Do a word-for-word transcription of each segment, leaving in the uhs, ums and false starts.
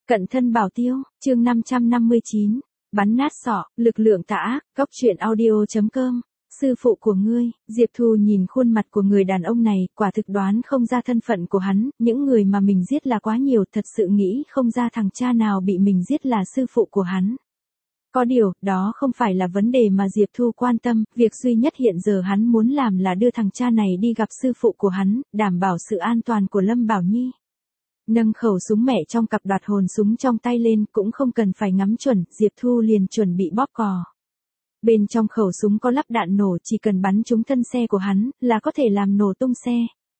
Cận thân bảo tiêu, chương năm trăm năm mươi chín, bắn nát sọ, lực lượng tà ác, góc truyện audio chấm com. Sư phụ của ngươi, Diệp Thu nhìn khuôn mặt của người đàn ông này, quả thực đoán không ra thân phận của hắn, những người mà mình giết là quá nhiều, thật sự nghĩ không ra thằng cha nào bị mình giết là sư phụ của hắn. Có điều, đó không phải là vấn đề mà Diệp Thu quan tâm, việc duy nhất hiện giờ hắn muốn làm là đưa thằng cha này đi gặp sư phụ của hắn, đảm bảo sự an toàn của Lâm Bảo Nhi. Nâng khẩu súng mẹ trong cặp đoạt hồn súng trong tay lên, cũng không cần phải ngắm chuẩn, Diệp Thu liền chuẩn bị bóp cò. Bên trong khẩu súng có lắp đạn nổ, chỉ cần bắn trúng thân xe của hắn, là có thể làm nổ tung xe.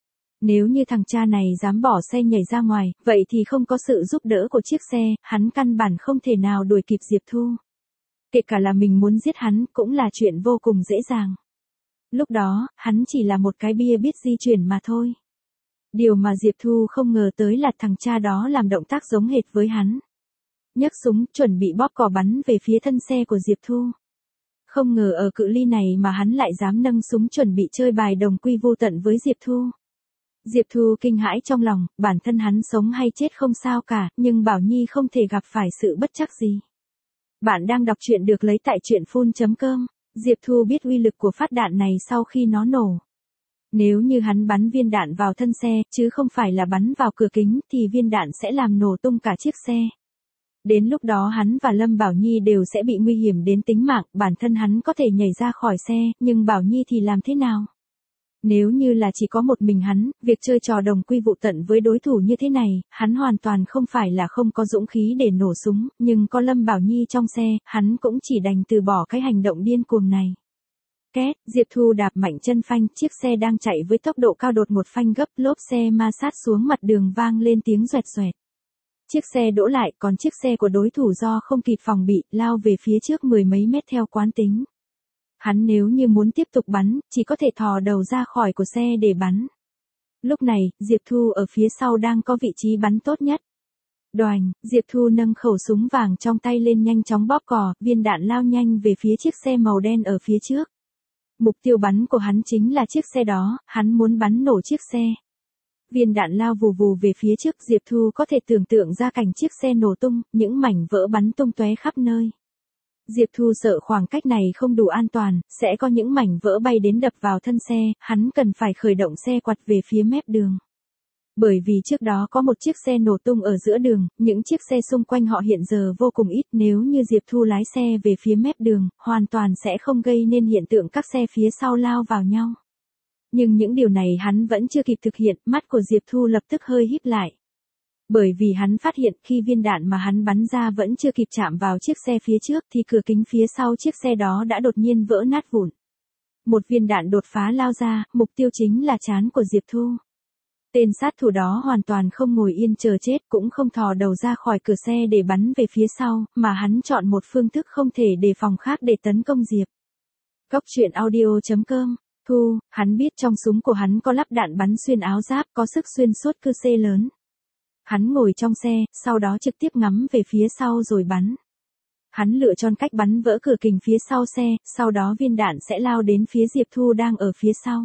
Nếu như thằng cha này dám bỏ xe nhảy ra ngoài, vậy thì không có sự giúp đỡ của chiếc xe, hắn căn bản không thể nào đuổi kịp Diệp Thu. Kể cả là mình muốn giết hắn, cũng là chuyện vô cùng dễ dàng. Lúc đó, hắn chỉ là một cái bia biết di chuyển mà thôi. Điều mà Diệp Thu không ngờ tới là thằng cha đó làm động tác giống hệt với hắn. Nhấc súng, chuẩn bị bóp cò bắn về phía thân xe của Diệp Thu. Không ngờ ở cự ly này mà hắn lại dám nâng súng chuẩn bị chơi bài đồng quy vô tận với Diệp Thu. Diệp Thu kinh hãi trong lòng, bản thân hắn sống hay chết không sao cả, nhưng Bảo Nhi không thể gặp phải sự bất trắc gì. Bạn đang đọc truyện được lấy tại truyện phun chấm com. Diệp Thu biết uy lực của phát đạn này sau khi nó nổ. Nếu như hắn bắn viên đạn vào thân xe, chứ không phải là bắn vào cửa kính, thì viên đạn sẽ làm nổ tung cả chiếc xe. Đến lúc đó hắn và Lâm Bảo Nhi đều sẽ bị nguy hiểm đến tính mạng, bản thân hắn có thể nhảy ra khỏi xe, nhưng Bảo Nhi thì làm thế nào? Nếu như là chỉ có một mình hắn, việc chơi trò đồng quy vụ tận với đối thủ như thế này, hắn hoàn toàn không phải là không có dũng khí để nổ súng, nhưng có Lâm Bảo Nhi trong xe, hắn cũng chỉ đành từ bỏ cái hành động điên cuồng này. Két, Diệp Thu đạp mạnh chân phanh, chiếc xe đang chạy với tốc độ cao đột một phanh gấp, lốp xe ma sát xuống mặt đường vang lên tiếng xoẹt xoẹt. Chiếc xe đỗ lại, còn chiếc xe của đối thủ do không kịp phòng bị, lao về phía trước mười mấy mét theo quán tính. Hắn nếu như muốn tiếp tục bắn, chỉ có thể thò đầu ra khỏi của xe để bắn. Lúc này, Diệp Thu ở phía sau đang có vị trí bắn tốt nhất. Đoành, Diệp Thu nâng khẩu súng vàng trong tay lên nhanh chóng bóp cò, viên đạn lao nhanh về phía chiếc xe màu đen ở phía trước. Mục tiêu bắn của hắn chính là chiếc xe đó, hắn muốn bắn nổ chiếc xe. Viên đạn lao vù vù về phía trước, Diệp Thu có thể tưởng tượng ra cảnh chiếc xe nổ tung, những mảnh vỡ bắn tung tóe khắp nơi. Diệp Thu sợ khoảng cách này không đủ an toàn, sẽ có những mảnh vỡ bay đến đập vào thân xe, hắn cần phải khởi động xe quặt về phía mép đường. Bởi vì trước đó có một chiếc xe nổ tung ở giữa đường, những chiếc xe xung quanh họ hiện giờ vô cùng ít, nếu như Diệp Thu lái xe về phía mép đường, hoàn toàn sẽ không gây nên hiện tượng các xe phía sau lao vào nhau. Nhưng những điều này hắn vẫn chưa kịp thực hiện, mắt của Diệp Thu lập tức hơi híp lại. Bởi vì hắn phát hiện khi viên đạn mà hắn bắn ra vẫn chưa kịp chạm vào chiếc xe phía trước thì cửa kính phía sau chiếc xe đó đã đột nhiên vỡ nát vụn. Một viên đạn đột phá lao ra, mục tiêu chính là trán của Diệp Thu. Tên sát thủ đó hoàn toàn không ngồi yên chờ chết, cũng không thò đầu ra khỏi cửa xe để bắn về phía sau, mà hắn chọn một phương thức không thể đề phòng khác để tấn công Diệp. Góc truyện audio chấm com. Thu, hắn biết trong súng của hắn có lắp đạn bắn xuyên áo giáp, có sức xuyên suốt cư xê lớn. Hắn ngồi trong xe, sau đó trực tiếp ngắm về phía sau rồi bắn. Hắn lựa chọn cách bắn vỡ cửa kính phía sau xe, sau đó viên đạn sẽ lao đến phía Diệp Thu đang ở phía sau.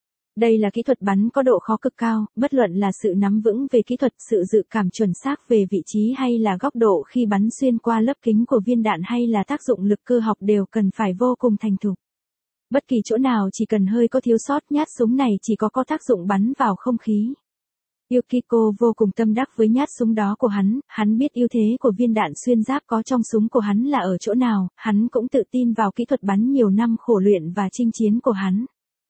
Đây là kỹ thuật bắn có độ khó cực cao, bất luận là sự nắm vững về kỹ thuật, sự dự cảm chuẩn xác về vị trí hay là góc độ khi bắn xuyên qua lớp kính của viên đạn hay là tác dụng lực cơ học đều cần phải vô cùng thành thục. Bất kỳ chỗ nào chỉ cần hơi có thiếu sót, nhát súng này chỉ có có tác dụng bắn vào không khí. Yukiko vô cùng tâm đắc với nhát súng đó của hắn, hắn biết ưu thế của viên đạn xuyên giáp có trong súng của hắn là ở chỗ nào, hắn cũng tự tin vào kỹ thuật bắn nhiều năm khổ luyện và chinh chiến của hắn.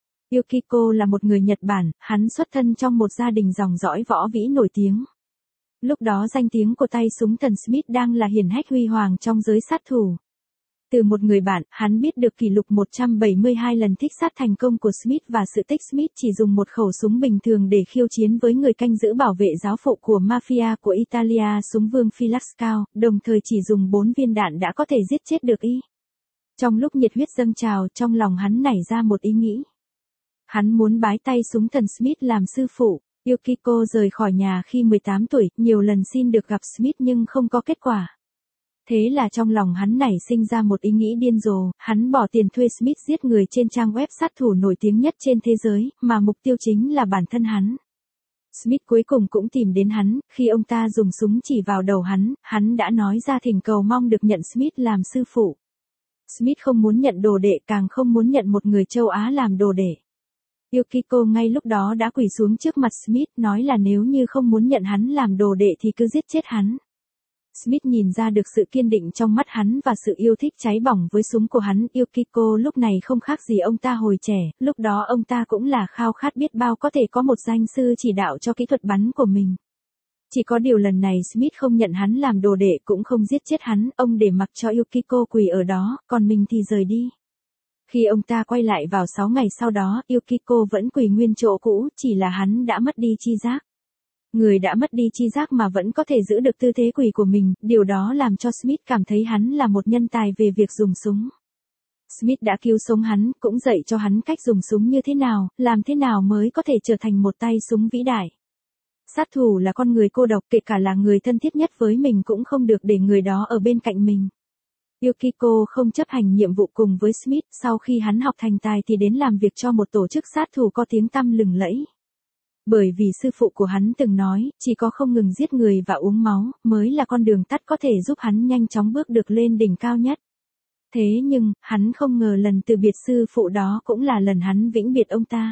Yukiko là một người Nhật Bản, hắn xuất thân trong một gia đình dòng dõi võ vĩ nổi tiếng. Lúc đó danh tiếng của tay súng thần Smith đang là hiển hách huy hoàng trong giới sát thủ. Từ một người bạn, hắn biết được kỷ lục một trăm bảy mươi hai lần thích sát thành công của Smith và sự tích Smith chỉ dùng một khẩu súng bình thường để khiêu chiến với người canh giữ bảo vệ giáo phụ của mafia của Italia, súng vương Felix Cao, đồng thời chỉ dùng bốn viên đạn đã có thể giết chết được y. Trong lúc nhiệt huyết dâng trào, trong lòng hắn nảy ra một ý nghĩ. Hắn muốn bái tay súng thần Smith làm sư phụ. Yukiko rời khỏi nhà khi mười tám tuổi, nhiều lần xin được gặp Smith nhưng không có kết quả. Thế là trong lòng hắn nảy sinh ra một ý nghĩ điên rồ, hắn bỏ tiền thuê Smith giết người trên trang web sát thủ nổi tiếng nhất trên thế giới, mà mục tiêu chính là bản thân hắn. Smith cuối cùng cũng tìm đến hắn, khi ông ta dùng súng chỉ vào đầu hắn, hắn đã nói ra thỉnh cầu mong được nhận Smith làm sư phụ. Smith không muốn nhận đồ đệ, càng không muốn nhận một người châu Á làm đồ đệ. Yukiko ngay lúc đó đã quỳ xuống trước mặt Smith, nói là nếu như không muốn nhận hắn làm đồ đệ thì cứ giết chết hắn. Smith nhìn ra được sự kiên định trong mắt hắn và sự yêu thích cháy bỏng với súng của hắn. Yukiko lúc này không khác gì ông ta hồi trẻ, lúc đó ông ta cũng là khao khát biết bao có thể có một danh sư chỉ đạo cho kỹ thuật bắn của mình. Chỉ có điều lần này Smith không nhận hắn làm đồ đệ cũng không giết chết hắn, ông để mặc cho Yukiko quỳ ở đó, còn mình thì rời đi. Khi ông ta quay lại vào sáu ngày sau đó, Yukiko vẫn quỳ nguyên chỗ cũ, chỉ là hắn đã mất đi chi giác. Người đã mất đi chi giác mà vẫn có thể giữ được tư thế quỳ của mình, điều đó làm cho Smith cảm thấy hắn là một nhân tài về việc dùng súng. Smith đã cứu sống hắn, cũng dạy cho hắn cách dùng súng như thế nào, làm thế nào mới có thể trở thành một tay súng vĩ đại. Sát thủ là con người cô độc, kể cả là người thân thiết nhất với mình cũng không được để người đó ở bên cạnh mình. Yukiko không chấp hành nhiệm vụ cùng với Smith, sau khi hắn học thành tài thì đến làm việc cho một tổ chức sát thủ có tiếng tăm lừng lẫy. Bởi vì sư phụ của hắn từng nói, chỉ có không ngừng giết người và uống máu, mới là con đường tắt có thể giúp hắn nhanh chóng bước được lên đỉnh cao nhất. Thế nhưng, hắn không ngờ lần từ biệt sư phụ đó cũng là lần hắn vĩnh biệt ông ta.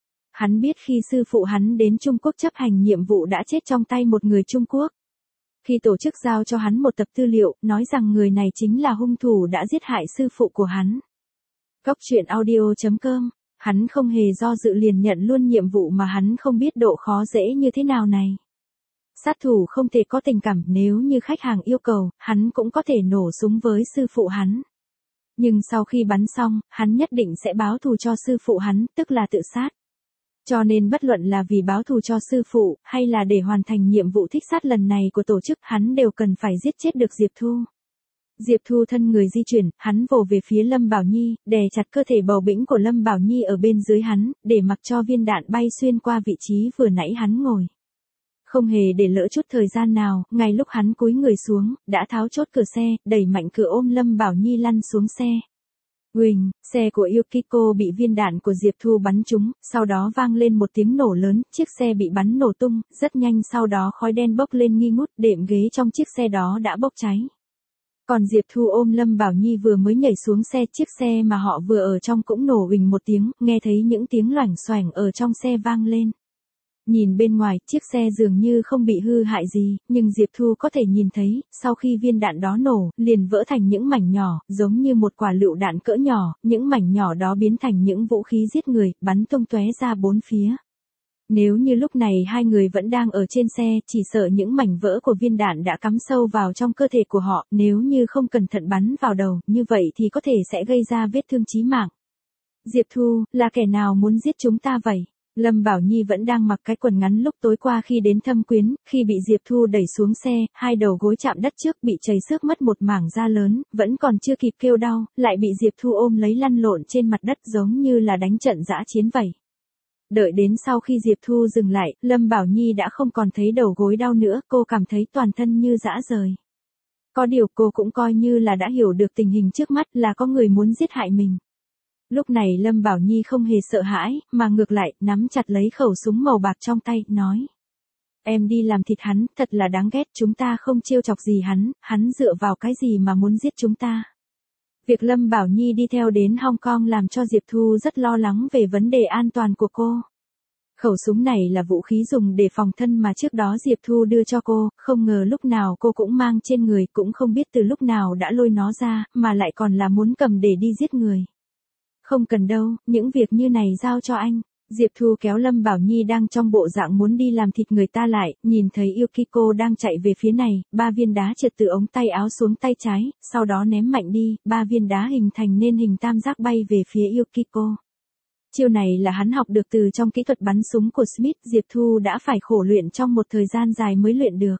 Hắn biết khi sư phụ hắn đến Trung Quốc chấp hành nhiệm vụ đã chết trong tay một người Trung Quốc. Khi tổ chức giao cho hắn một tập tư liệu, nói rằng người này chính là hung thủ đã giết hại sư phụ của hắn. Cóc truyện audio chấm com, hắn không hề do dự liền nhận luôn nhiệm vụ mà hắn không biết độ khó dễ như thế nào này. Sát thủ không thể có tình cảm, nếu như khách hàng yêu cầu, hắn cũng có thể nổ súng với sư phụ hắn. Nhưng sau khi bắn xong, hắn nhất định sẽ báo thù cho sư phụ hắn, tức là tự sát. Cho nên bất luận là vì báo thù cho sư phụ, hay là để hoàn thành nhiệm vụ thích sát lần này của tổ chức, hắn đều cần phải giết chết được Diệp Thu. Diệp Thu thân người di chuyển, hắn vồ về phía Lâm Bảo Nhi, đè chặt cơ thể bầu bĩnh của Lâm Bảo Nhi ở bên dưới hắn, để mặc cho viên đạn bay xuyên qua vị trí vừa nãy hắn ngồi. Không hề để lỡ chút thời gian nào, ngay lúc hắn cúi người xuống, đã tháo chốt cửa xe, đẩy mạnh cửa ôm Lâm Bảo Nhi lăn xuống xe. Huỳnh, xe của Yukiko bị viên đạn của Diệp Thu bắn trúng, sau đó vang lên một tiếng nổ lớn, chiếc xe bị bắn nổ tung, rất nhanh sau đó khói đen bốc lên nghi ngút, đệm ghế trong chiếc xe đó đã bốc cháy. Còn Diệp Thu ôm Lâm Bảo Nhi vừa mới nhảy xuống xe, chiếc xe mà họ vừa ở trong cũng nổ huỳnh một tiếng, nghe thấy những tiếng loảng xoảng ở trong xe vang lên. Nhìn bên ngoài, chiếc xe dường như không bị hư hại gì, nhưng Diệp Thu có thể nhìn thấy, sau khi viên đạn đó nổ, liền vỡ thành những mảnh nhỏ, giống như một quả lựu đạn cỡ nhỏ, những mảnh nhỏ đó biến thành những vũ khí giết người, bắn tung tóe ra bốn phía. Nếu như lúc này hai người vẫn đang ở trên xe, chỉ sợ những mảnh vỡ của viên đạn đã cắm sâu vào trong cơ thể của họ, nếu như không cẩn thận bắn vào đầu, như vậy thì có thể sẽ gây ra vết thương chí mạng. Diệp Thu, là kẻ nào muốn giết chúng ta vậy? Lâm Bảo Nhi vẫn đang mặc cái quần ngắn lúc tối qua khi đến thăm Quyến, khi bị Diệp Thu đẩy xuống xe, hai đầu gối chạm đất trước bị chảy xước mất một mảng da lớn, vẫn còn chưa kịp kêu đau, lại bị Diệp Thu ôm lấy lăn lộn trên mặt đất giống như là đánh trận dã chiến vậy. Đợi đến sau khi Diệp Thu dừng lại, Lâm Bảo Nhi đã không còn thấy đầu gối đau nữa, cô cảm thấy toàn thân như rã rời. Có điều cô cũng coi như là đã hiểu được tình hình trước mắt là có người muốn giết hại mình. Lúc này Lâm Bảo Nhi không hề sợ hãi, mà ngược lại, nắm chặt lấy khẩu súng màu bạc trong tay, nói. Em đi làm thịt hắn, thật là đáng ghét, chúng ta không trêu chọc gì hắn, hắn dựa vào cái gì mà muốn giết chúng ta. Việc Lâm Bảo Nhi đi theo đến Hong Kong làm cho Diệp Thu rất lo lắng về vấn đề an toàn của cô. Khẩu súng này là vũ khí dùng để phòng thân mà trước đó Diệp Thu đưa cho cô, không ngờ lúc nào cô cũng mang trên người, cũng không biết từ lúc nào đã lôi nó ra, mà lại còn là muốn cầm để đi giết người. Không cần đâu, những việc như này giao cho anh. Diệp Thu kéo Lâm Bảo Nhi đang trong bộ dạng muốn đi làm thịt người ta lại, nhìn thấy Yukiko đang chạy về phía này, ba viên đá trượt từ ống tay áo xuống tay trái, sau đó ném mạnh đi, ba viên đá hình thành nên hình tam giác bay về phía Yukiko. Chiêu này là hắn học được từ trong kỹ thuật bắn súng của Smith, Diệp Thu đã phải khổ luyện trong một thời gian dài mới luyện được.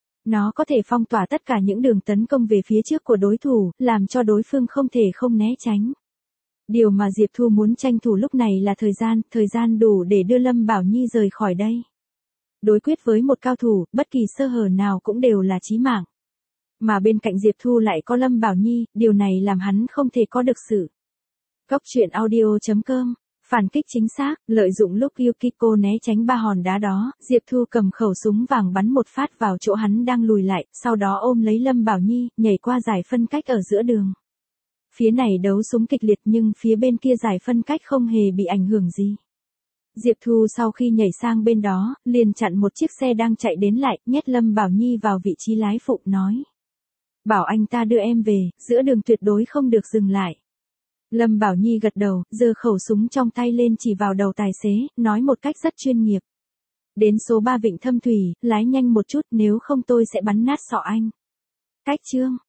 Nó có thể phong tỏa tất cả những đường tấn công về phía trước của đối thủ, làm cho đối phương không thể không né tránh. Điều mà Diệp Thu muốn tranh thủ lúc này là thời gian, thời gian đủ để đưa Lâm Bảo Nhi rời khỏi đây. Đối quyết với một cao thủ, bất kỳ sơ hở nào cũng đều là chí mạng. Mà bên cạnh Diệp Thu lại có Lâm Bảo Nhi, điều này làm hắn không thể có được sự. Cóc truyện audio chấm com Phản kích chính xác, lợi dụng lúc Yukiko né tránh ba hòn đá đó, Diệp Thu cầm khẩu súng vàng bắn một phát vào chỗ hắn đang lùi lại, sau đó ôm lấy Lâm Bảo Nhi, nhảy qua dải phân cách ở giữa đường. Phía này đấu súng kịch liệt nhưng phía bên kia dải phân cách không hề bị ảnh hưởng gì. Diệp Thu sau khi nhảy sang bên đó, liền chặn một chiếc xe đang chạy đến lại, nhét Lâm Bảo Nhi vào vị trí lái phụ, nói. Bảo anh ta đưa em về, giữa đường tuyệt đối không được dừng lại. Lâm Bảo Nhi gật đầu, giơ khẩu súng trong tay lên chỉ vào đầu tài xế, nói một cách rất chuyên nghiệp. Đến số ba Vịnh Thâm Thủy, lái nhanh một chút, nếu không tôi sẽ bắn nát sọ anh. Cách chương.